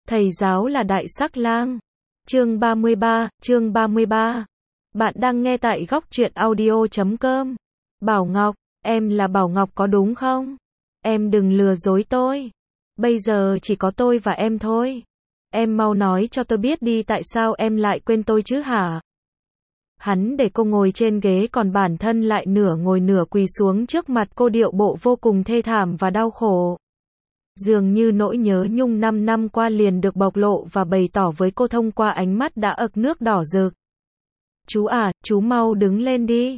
Thầy giáo là đại sắc lang. Chương 33. Bạn đang nghe tại góc truyện audio.com. Bảo Ngọc, em là Bảo Ngọc có đúng không? Em đừng lừa dối tôi. Bây giờ chỉ có tôi và em thôi. Em mau nói cho tôi biết đi, tại sao em lại quên tôi chứ hả? Hắn để cô ngồi trên ghế, còn bản thân lại nửa ngồi nửa quỳ xuống trước mặt cô, điệu bộ vô cùng thê thảm và đau khổ. Dường như nỗi nhớ nhung 5 năm qua liền được bộc lộ và bày tỏ với cô thông qua ánh mắt đã ực nước đỏ rực. Chú à, chú mau đứng lên đi.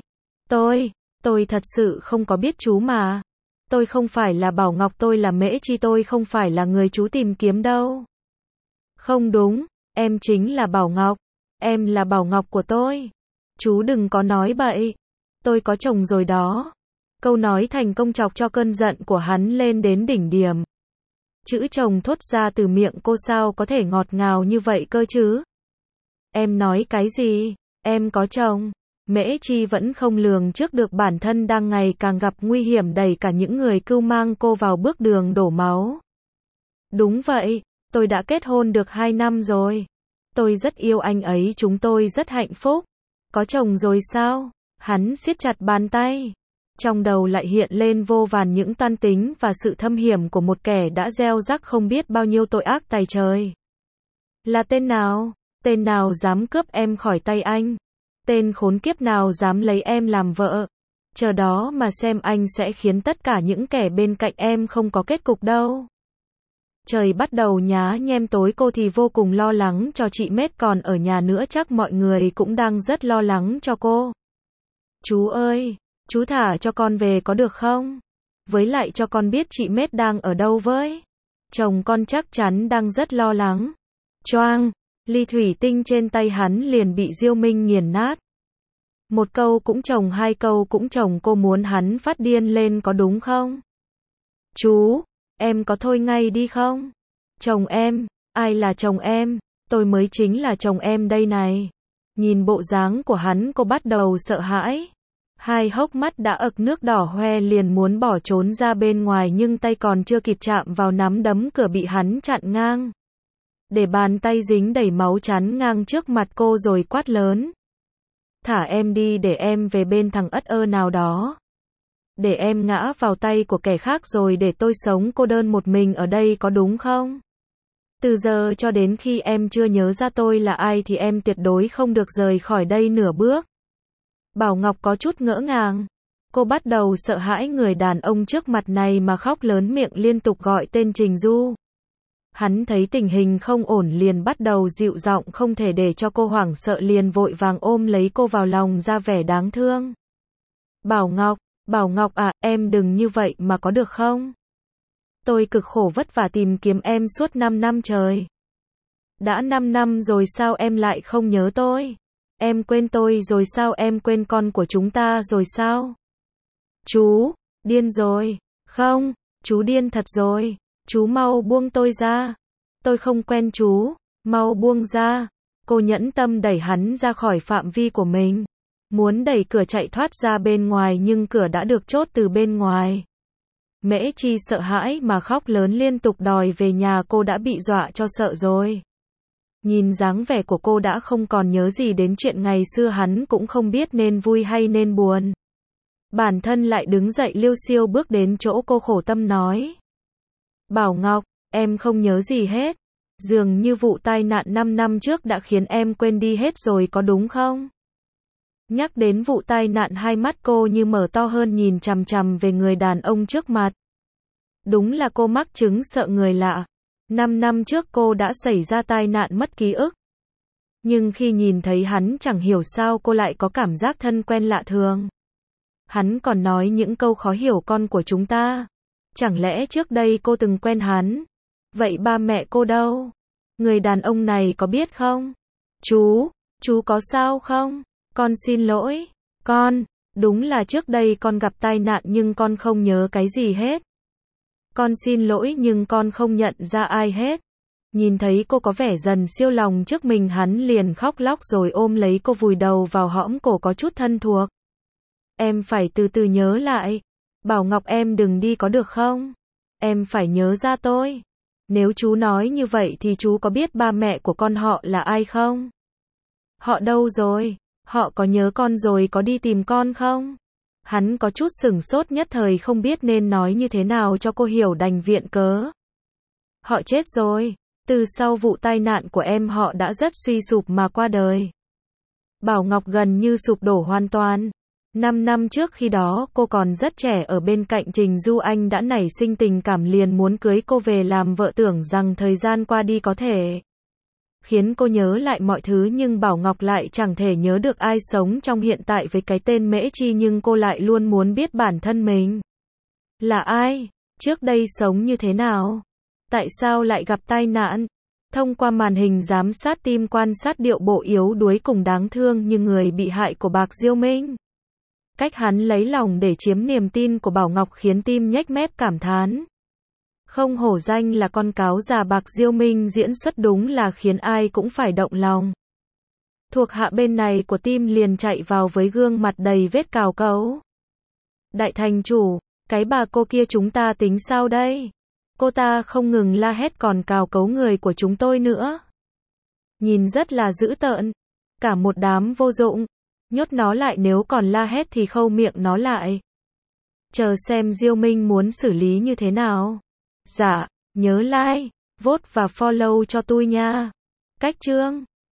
Tôi thật sự không có biết chú mà. Tôi không phải là Bảo Ngọc, tôi là Mễ Chi, tôi không phải là người chú tìm kiếm đâu. Không đúng, em chính là Bảo Ngọc. Em là Bảo Ngọc của tôi. Chú đừng có nói bậy. Tôi có chồng rồi đó. Câu nói thành công chọc cho cơn giận của hắn lên đến đỉnh điểm. Chữ chồng thốt ra từ miệng cô sao có thể ngọt ngào như vậy cơ chứ? Em nói cái gì? Em có chồng? Mễ Chi vẫn không lường trước được bản thân đang ngày càng gặp nguy hiểm, đẩy cả những người cưu mang cô vào bước đường đổ máu. Đúng vậy, tôi đã kết hôn được 2 năm rồi. Tôi rất yêu anh ấy, chúng tôi rất hạnh phúc. Có chồng rồi sao? Hắn siết chặt bàn tay. Trong đầu lại hiện lên vô vàn những toan tính và sự thâm hiểm của một kẻ đã gieo rắc không biết bao nhiêu tội ác tày trời. Là tên nào? Tên nào dám cướp em khỏi tay anh? Tên khốn kiếp nào dám lấy em làm vợ? Chờ đó mà xem anh sẽ khiến tất cả những kẻ bên cạnh em không có kết cục đâu. Trời bắt đầu nhá nhem tối, cô thì vô cùng lo lắng cho chị Mết, còn ở nhà nữa chắc mọi người cũng đang rất lo lắng cho cô. Chú ơi, chú thả cho con về có được không? Với lại cho con biết chị Mết đang ở đâu với. Chồng con chắc chắn đang rất lo lắng. Choang, ly thủy tinh trên tay hắn liền bị Diêu Minh nghiền nát. Một câu cũng chồng, hai câu cũng chồng, cô muốn hắn phát điên lên có đúng không? Chú, em có thôi ngay đi không? Chồng em? Ai là chồng em? Tôi mới chính là chồng em đây này. Nhìn bộ dáng của hắn, cô bắt đầu sợ hãi. Hai hốc mắt đã ực nước đỏ hoe, liền muốn bỏ trốn ra bên ngoài, nhưng tay còn chưa kịp chạm vào nắm đấm cửa bị hắn chặn ngang. Để bàn tay dính đầy máu chắn ngang trước mặt cô rồi quát lớn. Thả em đi, để em về bên thằng ất ơ nào đó. Để em ngã vào tay của kẻ khác rồi để tôi sống cô đơn một mình ở đây có đúng không? Từ giờ cho đến khi em chưa nhớ ra tôi là ai thì em tuyệt đối không được rời khỏi đây nửa bước. Bảo Ngọc có chút ngỡ ngàng. Cô bắt đầu sợ hãi người đàn ông trước mặt này mà khóc lớn miệng liên tục gọi tên Trình Du. Hắn thấy tình hình không ổn liền bắt đầu dịu giọng, không thể để cho cô hoảng sợ, liền vội vàng ôm lấy cô vào lòng ra vẻ đáng thương. Bảo Ngọc à, em đừng như vậy mà có được không? Tôi cực khổ vất vả tìm kiếm em suốt 5 năm trời. Đã 5 năm rồi sao em lại không nhớ tôi? Em quên tôi rồi sao? Em quên con của chúng ta rồi sao? Chú, điên rồi. Không, chú điên thật rồi. Chú mau buông tôi ra. Tôi không quen chú. Mau buông ra. Cô nhẫn tâm đẩy hắn ra khỏi phạm vi của mình. Muốn đẩy cửa chạy thoát ra bên ngoài, nhưng cửa đã được chốt từ bên ngoài. Mễ Chi sợ hãi mà khóc lớn liên tục đòi về nhà, cô đã bị dọa cho sợ rồi. Nhìn dáng vẻ của cô đã không còn nhớ gì đến chuyện ngày xưa, hắn cũng không biết nên vui hay nên buồn. Bản thân lại đứng dậy liêu xiêu bước đến chỗ cô, khổ tâm nói. Bảo Ngọc, em không nhớ gì hết. Dường như vụ tai nạn 5 năm trước đã khiến em quên đi hết rồi có đúng không? Nhắc đến vụ tai nạn, hai mắt cô như mở to hơn, nhìn chằm chằm về người đàn ông trước mặt. Đúng là cô mắc chứng sợ người lạ. 5 năm trước cô đã xảy ra tai nạn mất ký ức. Nhưng khi nhìn thấy hắn, chẳng hiểu sao cô lại có cảm giác thân quen lạ thường. Hắn còn nói những câu khó hiểu, con của chúng ta. Chẳng lẽ trước đây cô từng quen hắn? Vậy ba mẹ cô đâu? Người đàn ông này có biết không? Chú có sao không? Con xin lỗi. Đúng là trước đây con gặp tai nạn nhưng con không nhớ cái gì hết. Con xin lỗi nhưng con không nhận ra ai hết. Nhìn thấy cô có vẻ dần siêu lòng trước mình, hắn liền khóc lóc rồi ôm lấy cô, vùi đầu vào hõm cổ có chút thân thuộc. Em phải từ từ nhớ lại. Bảo Ngọc, em đừng đi có được không? Em phải nhớ ra tôi. Nếu chú nói như vậy thì chú có biết ba mẹ của con họ là ai không? Họ đâu rồi? Họ có nhớ con rồi có đi tìm con không? Hắn có chút sửng sốt, nhất thời không biết nên nói như thế nào cho cô hiểu, đành viện cớ. Họ chết rồi. Từ sau vụ tai nạn của em họ đã rất suy sụp mà qua đời. Bảo Ngọc gần như sụp đổ hoàn toàn. 5 năm trước, khi đó cô còn rất trẻ, ở bên cạnh Trình Du, anh đã nảy sinh tình cảm liền muốn cưới cô về làm vợ, tưởng rằng thời gian qua đi có thể khiến cô nhớ lại mọi thứ, nhưng Bảo Ngọc lại chẳng thể nhớ được ai sống trong hiện tại với cái tên Mễ Chi, nhưng cô lại luôn muốn biết bản thân mình là ai, trước đây sống như thế nào, tại sao lại gặp tai nạn. Thông qua màn hình giám sát tim quan sát điệu bộ yếu đuối cùng đáng thương như người bị hại của Bạc Diêu Minh. Cách hắn lấy lòng để chiếm niềm tin của Bảo Ngọc khiến tim nhếch mép cảm thán. Không hổ danh là con cáo già, Bạc Diêu Minh diễn xuất đúng là khiến ai cũng phải động lòng. Thuộc hạ bên này của Tim liền chạy vào với gương mặt đầy vết cào cấu. Đại thành chủ, cái bà cô kia chúng ta tính sao đây? Cô ta không ngừng la hét còn cào cấu người của chúng tôi nữa. Nhìn rất là dữ tợn. Cả một đám vô dụng. Nhốt nó lại, nếu còn la hét thì khâu miệng nó lại. Chờ xem Diêu Minh muốn xử lý như thế nào. Dạ, nhớ like, vote và follow cho tôi nha. Cách chương